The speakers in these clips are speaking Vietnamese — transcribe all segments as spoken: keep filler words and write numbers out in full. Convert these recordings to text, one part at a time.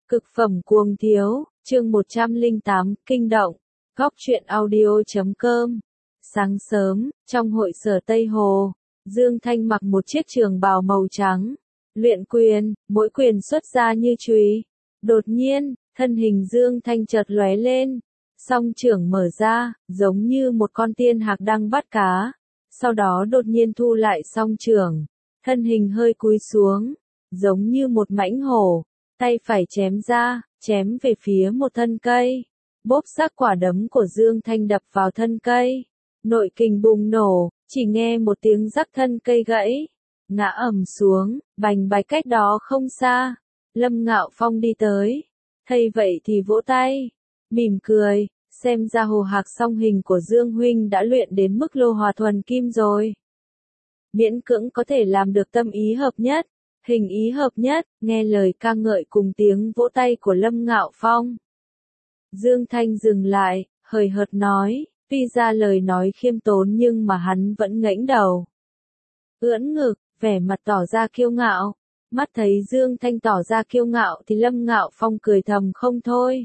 Cực phẩm cuồng thiếu, chương một trăm lẻ tám, kinh động, góc truyện audio chấm com. Sáng sớm, trong hội sở Tây Hồ, Dương Thanh mặc một chiếc trường bào màu trắng, luyện quyền, mỗi quyền xuất ra như chùy. Đột nhiên, thân hình Dương Thanh chợt lóe lên, song trưởng mở ra, giống như một con tiên hạc đang bắt cá. Sau đó đột nhiên thu lại song trưởng, thân hình hơi cúi xuống, giống như một mãnh hổ. Tay phải chém ra, chém về phía một thân cây. Bốp sắc quả đấm của Dương Thanh đập vào thân cây. Nội kình bùng nổ, chỉ nghe một tiếng rắc thân cây gãy. Ngã ầm xuống, bành bạch cách đó không xa. Lâm Ngạo Phong đi tới. Thấy vậy thì vỗ tay. Mỉm cười, xem ra hồ hạc song hình của Dương Huynh đã luyện đến mức lô hòa thuần kim rồi. Miễn cưỡng có thể làm được tâm ý hợp nhất. Hình ý hợp nhất, nghe lời ca ngợi cùng tiếng vỗ tay của Lâm Ngạo Phong. Dương Thanh dừng lại, hời hợt nói, tuy ra lời nói khiêm tốn nhưng mà hắn vẫn ngẩng đầu. Ưỡn ngực, vẻ mặt tỏ ra kiêu ngạo. Mắt thấy Dương Thanh tỏ ra kiêu ngạo thì Lâm Ngạo Phong cười thầm không thôi.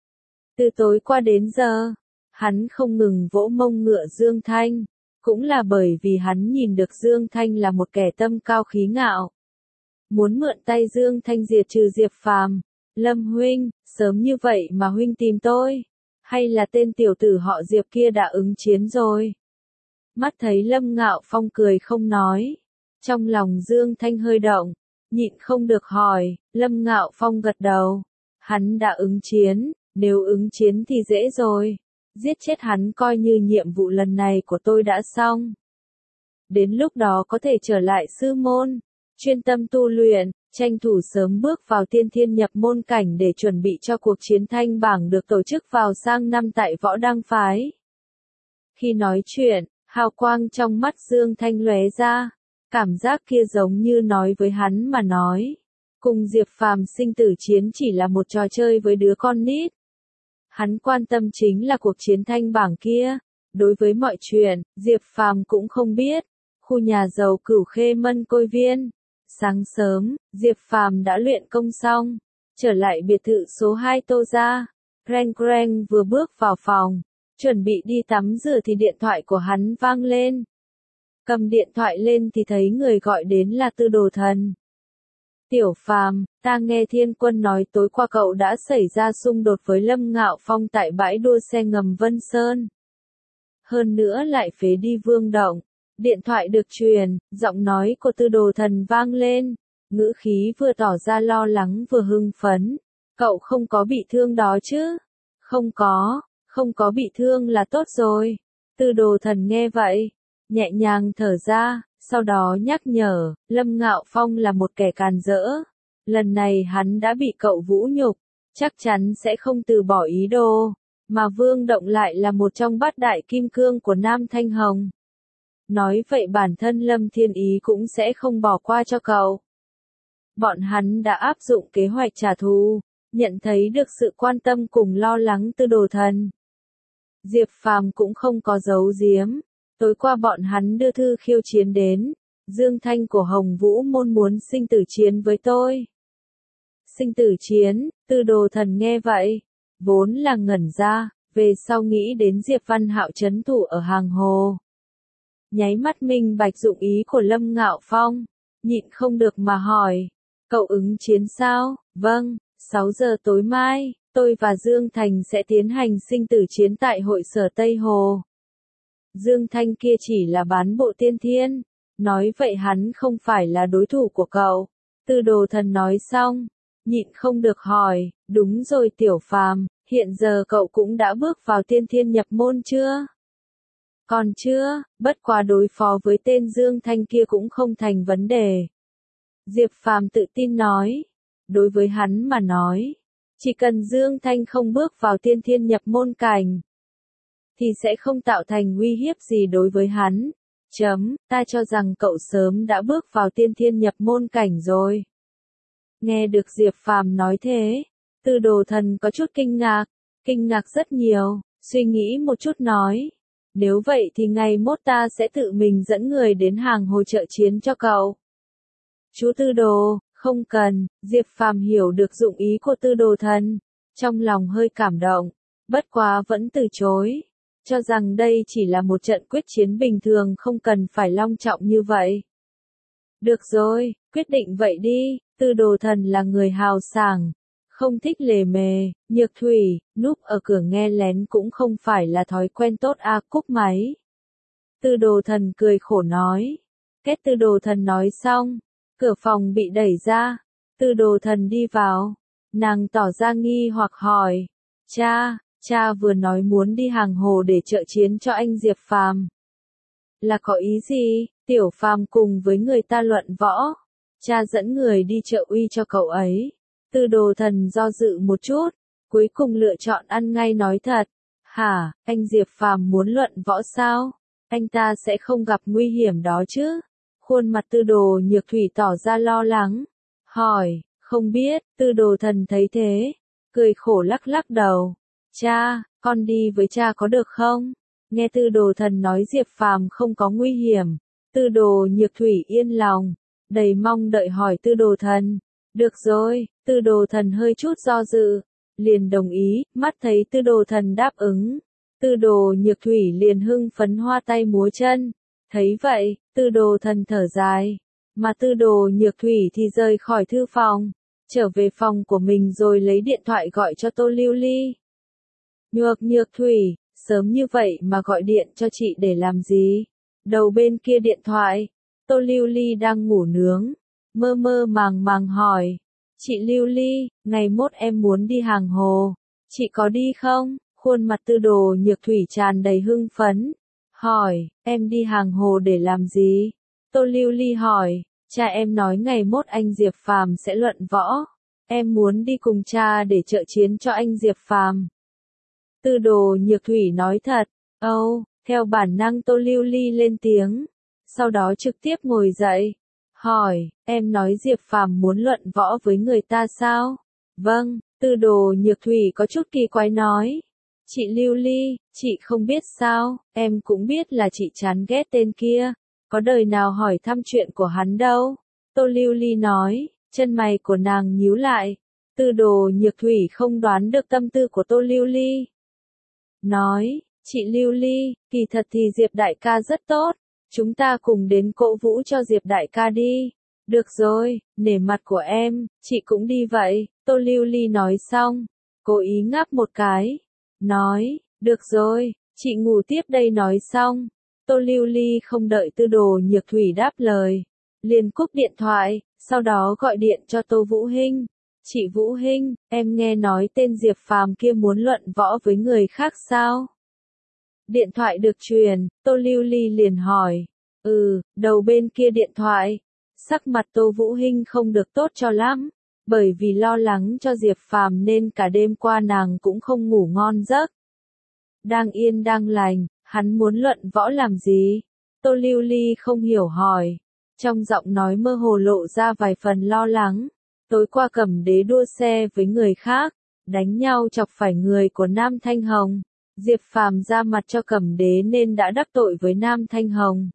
Từ tối qua đến giờ, hắn không ngừng vỗ mông ngựa Dương Thanh. Cũng là bởi vì hắn nhìn được Dương Thanh là một kẻ tâm cao khí ngạo. Muốn mượn tay Dương Thanh diệt trừ Diệp Phàm. Lâm huynh, sớm như vậy mà huynh tìm tôi, hay là tên tiểu tử họ Diệp kia đã ứng chiến rồi? Mắt thấy Lâm Ngạo Phong cười không nói, trong lòng Dương Thanh hơi động, nhịn không được hỏi. Lâm Ngạo Phong gật đầu, hắn đã ứng chiến, nếu ứng chiến thì dễ rồi, giết chết hắn coi như nhiệm vụ lần này của tôi đã xong. Đến lúc đó có thể trở lại sư môn, chuyên tâm tu luyện, tranh thủ sớm bước vào tiên thiên nhập môn cảnh để chuẩn bị cho cuộc chiến thanh bảng được tổ chức vào sang năm tại Võ Đăng Phái. Khi nói chuyện, hào quang trong mắt Dương Thanh lóe ra, cảm giác kia giống như nói với hắn mà nói. Cùng Diệp Phàm sinh tử chiến chỉ là một trò chơi với đứa con nít. Hắn quan tâm chính là cuộc chiến thanh bảng kia. Đối với mọi chuyện, Diệp Phàm cũng không biết. Khu nhà giàu Cửu Khê Mân Côi Viên. Sáng sớm, Diệp Phàm đã luyện công xong, trở lại biệt thự số hai Tô gia. Kreng kreng vừa bước vào phòng, chuẩn bị đi tắm rửa thì điện thoại của hắn vang lên. Cầm điện thoại lên thì thấy người gọi đến là Tư Đồ Thần. Tiểu Phàm, ta nghe Thiên Quân nói tối qua cậu đã xảy ra xung đột với Lâm Ngạo Phong tại bãi đua xe ngầm Vân Sơn. Hơn nữa lại phế đi Vương Động. Điện thoại được truyền, giọng nói của Tư Đồ Thần vang lên, ngữ khí vừa tỏ ra lo lắng vừa hưng phấn. Cậu không có bị thương đó chứ? Không có, không có bị thương là tốt rồi. Tư Đồ Thần nghe vậy, nhẹ nhàng thở ra, sau đó nhắc nhở, Lâm Ngạo Phong là một kẻ càn rỡ. Lần này hắn đã bị cậu vũ nhục, chắc chắn sẽ không từ bỏ ý đồ, mà Vương Động lại là một trong bát đại kim cương của Nam Thanh Hồng. Nói vậy bản thân Lâm Thiên Ý cũng sẽ không bỏ qua cho cậu. Bọn hắn đã áp dụng kế hoạch trả thù, nhận thấy được sự quan tâm cùng lo lắng Tư Đồ Thần. Diệp Phàm cũng không có giấu giếm, tối qua bọn hắn đưa thư khiêu chiến đến, Dương Thanh của Hồng Vũ môn muốn sinh tử chiến với tôi. Sinh tử chiến, Tư Đồ Thần nghe vậy, vốn là ngẩn ra, về sau nghĩ đến Diệp Văn Hạo trấn thủ ở Hàng Hồ. Nháy mắt minh bạch dụng ý của Lâm Ngạo Phong, nhịn không được mà hỏi, cậu ứng chiến sao? Vâng, sáu giờ tối mai, tôi và Dương Thành sẽ tiến hành sinh tử chiến tại hội sở Tây Hồ. Dương Thanh kia chỉ là bán bộ tiên thiên, nói vậy hắn không phải là đối thủ của cậu. Tư Đồ Thần nói xong, nhịn không được hỏi, đúng rồi Tiểu Phàm, hiện giờ cậu cũng đã bước vào tiên thiên nhập môn chưa? Còn chưa, bất quá đối phó với tên Dương Thanh kia cũng không thành vấn đề. Diệp Phàm tự tin nói, đối với hắn mà nói, chỉ cần Dương Thanh không bước vào tiên thiên nhập môn cảnh, thì sẽ không tạo thành uy hiếp gì đối với hắn. Chấm, ta cho rằng cậu sớm đã bước vào tiên thiên nhập môn cảnh rồi. Nghe được Diệp Phàm nói thế, Tư Đồ Thần có chút kinh ngạc, kinh ngạc rất nhiều, suy nghĩ một chút nói. Nếu vậy thì ngày mốt ta sẽ tự mình dẫn người đến Hàng Hồ trợ chiến cho cậu. Chú Tư Đồ, Không cần, Diệp Phàm hiểu được dụng ý của Tư Đồ Thần, trong lòng hơi cảm động, bất quá vẫn từ chối, cho rằng đây chỉ là một trận quyết chiến bình thường không cần phải long trọng như vậy. Được rồi, quyết định vậy đi, Tư Đồ Thần là người hào sảng, không thích lề mề, Nhược Thủy, núp ở cửa nghe lén cũng không phải là thói quen tốt a cúp máy. Tư Đồ Thần cười khổ nói. Kết Tư Đồ Thần nói xong, cửa phòng bị đẩy ra, Tư Đồ Thần đi vào, nàng tỏ ra nghi hoặc hỏi, cha, cha vừa nói muốn đi hàng hồ để trợ chiến cho anh Diệp Phàm. Là có ý gì? Tiểu Phàm cùng với người ta luận võ, cha dẫn người đi trợ uy cho cậu ấy. Tư Đồ Thần do dự một chút, cuối cùng lựa chọn ăn ngay nói thật. Hả, anh Diệp Phàm muốn luận võ sao? Anh ta sẽ không gặp nguy hiểm đó chứ? Khuôn mặt Tư Đồ Nhược Thủy tỏ ra lo lắng. Hỏi, không biết, Tư Đồ Thần thấy thế, cười khổ lắc lắc đầu. Cha, con đi với cha có được không? Nghe Tư Đồ Thần nói Diệp Phàm không có nguy hiểm, Tư Đồ Nhược Thủy yên lòng, đầy mong đợi hỏi Tư Đồ Thần. Được rồi, Tư Đồ Thần hơi chút do dự, liền đồng ý, mắt thấy Tư Đồ Thần đáp ứng. Tư Đồ Nhược Thủy liền hưng phấn hoa tay múa chân. Thấy vậy, Tư Đồ Thần thở dài, mà Tư Đồ Nhược Thủy thì rời khỏi thư phòng, trở về phòng của mình rồi lấy điện thoại gọi cho Tô Lưu Ly. Nhược Nhược Thủy, sớm như vậy mà gọi điện cho chị để làm gì? Đầu bên kia điện thoại, Tô Lưu Ly đang ngủ nướng, mơ mơ màng màng hỏi, chị Lưu Ly, ngày mốt em muốn đi hàng hồ, chị có đi không? Khuôn mặt Tư Đồ Nhược Thủy tràn đầy hưng phấn. Hỏi, em đi hàng hồ để làm gì? Tô Lưu Ly hỏi, cha em nói ngày mốt anh Diệp Phàm sẽ luận võ. Em muốn đi cùng cha để trợ chiến cho anh Diệp Phàm. Tư Đồ Nhược Thủy nói thật. Âu, oh, theo bản năng Tô Lưu Ly lên tiếng. Sau đó trực tiếp ngồi dậy. Hỏi, em nói Diệp Phàm muốn luận võ với người ta sao? Vâng, Tư Đồ Nhược Thủy có chút kỳ quái nói. Chị Lưu Ly, chị không biết sao, em cũng biết là chị chán ghét tên kia, có đời nào hỏi thăm chuyện của hắn đâu. Tô Lưu Ly nói, chân mày của nàng nhíu lại. Tư Đồ Nhược Thủy không đoán được tâm tư của Tô Lưu Ly. Nói, chị Lưu Ly, kỳ thật thì Diệp đại ca rất tốt, chúng ta cùng đến cổ vũ cho Diệp đại ca đi. Được rồi, nể mặt của em, chị cũng đi vậy. Tô Lưu Ly nói xong, cố ý ngáp một cái. Nói, được rồi, chị ngủ tiếp đây nói xong. Tô Lưu Ly không đợi Tư Đồ Nhược Thủy đáp lời, liền cúp điện thoại, sau đó gọi điện cho Tô Vũ Hinh. Chị Vũ Hinh, em nghe nói tên Diệp Phàm kia muốn luận võ với người khác sao? Điện thoại được truyền, Tô Lưu Ly liền hỏi. Ừ, đầu bên kia điện thoại. Sắc mặt Tô Vũ Hinh không được tốt cho lắm, bởi vì lo lắng cho Diệp Phàm nên cả đêm qua nàng cũng không ngủ ngon giấc. Đang yên đang lành, hắn muốn luận võ làm gì? Tô Lưu Ly không hiểu hỏi. Trong giọng nói mơ hồ lộ ra vài phần lo lắng. Tối qua Cẩm Đế đua xe với người khác, đánh nhau chọc phải người của Nam Thanh Hồng. Diệp Phàm ra mặt cho Cẩm Đế nên đã đắc tội với Nam Thanh Hồng.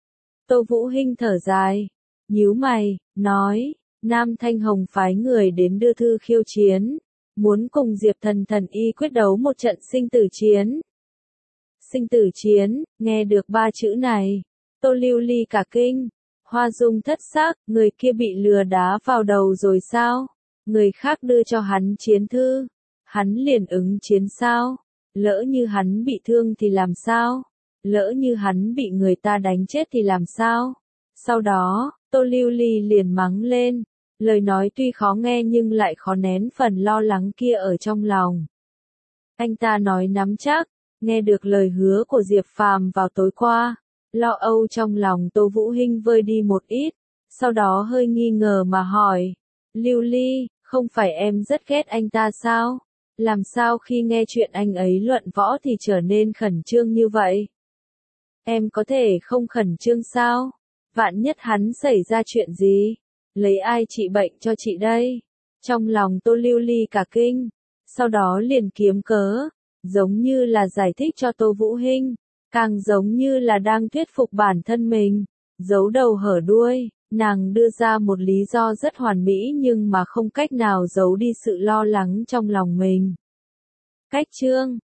Tô Vũ Hinh thở dài, nhíu mày, nói, Nam Thanh Hồng phái người đến đưa thư khiêu chiến, muốn cùng Diệp Thần Thần Y quyết đấu một trận sinh tử chiến. Sinh tử chiến, nghe được ba chữ này, Tô Lưu Ly cả kinh, hoa dung thất sắc, người kia bị lừa đá vào đầu rồi sao? Người khác đưa cho hắn chiến thư, hắn liền ứng chiến sao? Lỡ như hắn bị thương thì làm sao? Lỡ như hắn bị người ta đánh chết thì làm sao? Sau đó, Tô Lưu Ly liền mắng lên, lời nói tuy khó nghe nhưng lại khó nén phần lo lắng kia ở trong lòng. Anh ta nói nắm chắc, nghe được lời hứa của Diệp Phàm vào tối qua, lo âu trong lòng Tô Vũ Hinh vơi đi một ít, sau đó hơi nghi ngờ mà hỏi, Lưu Ly, không phải em rất ghét anh ta sao? Làm sao khi nghe chuyện anh ấy luận võ thì trở nên khẩn trương như vậy? Em có thể không khẩn trương sao? Vạn nhất hắn xảy ra chuyện gì? Lấy ai trị bệnh cho chị đây? Trong lòng Tô Lưu Ly cả kinh, sau đó liền kiếm cớ, giống như là giải thích cho Tô Vũ Hinh, càng giống như là đang thuyết phục bản thân mình, giấu đầu hở đuôi, Nàng đưa ra một lý do rất hoàn mỹ nhưng mà không cách nào giấu đi sự lo lắng trong lòng mình. Cách chương